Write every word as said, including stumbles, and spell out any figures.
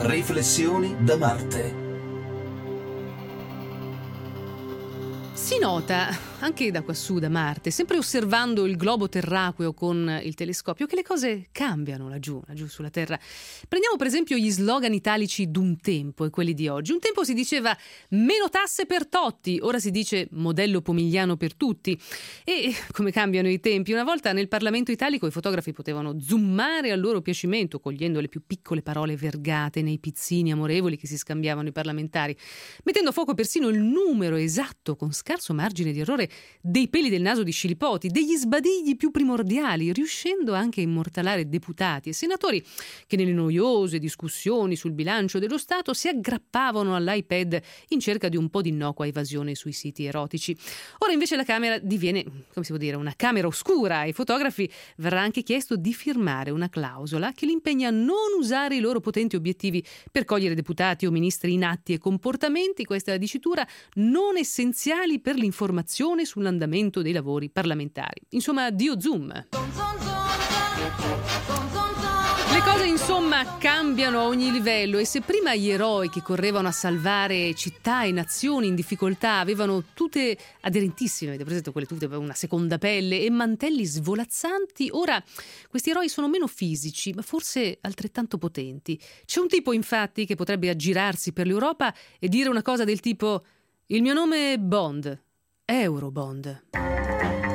Riflessioni da Marte. Si nota, anche da quassù, da Marte, sempre osservando il globo terraqueo con il telescopio, che le cose cambiano laggiù, laggiù sulla Terra. Prendiamo per esempio gli slogan italici d'un tempo e quelli di oggi. Un tempo si diceva meno tasse per Totti, ora si dice modello Pomigliano per tutti. E come cambiano i tempi? Una volta nel Parlamento italico i fotografi potevano zoomare a loro piacimento, cogliendo le più piccole parole vergate nei pizzini amorevoli che si scambiavano i parlamentari, mettendo a fuoco persino il numero esatto con scarso margine di errore dei peli del naso di Scilipoti, degli sbadigli più primordiali, riuscendo anche a immortalare deputati e senatori che nelle noiose discussioni sul bilancio dello Stato si aggrappavano all'iPad in cerca di un po' di innocua evasione sui siti erotici. Ora invece la Camera diviene, come si può dire, una camera oscura. Ai fotografi verrà anche chiesto di firmare una clausola che li impegna a non usare i loro potenti obiettivi per cogliere deputati o ministri in atti e comportamenti, questa è la dicitura, non essenziali per l'informazione sull'andamento dei lavori parlamentari. Insomma, addio Zoom. Le cose insomma cambiano a ogni livello e se prima gli eroi che correvano a salvare città e nazioni in difficoltà avevano tute aderentissime, avete presente quelle tute per una seconda pelle e mantelli svolazzanti, ora questi eroi sono meno fisici ma forse altrettanto potenti. C'è un tipo infatti che potrebbe aggirarsi per l'Europa e dire una cosa del tipo: il mio nome è Bond, Eurobond.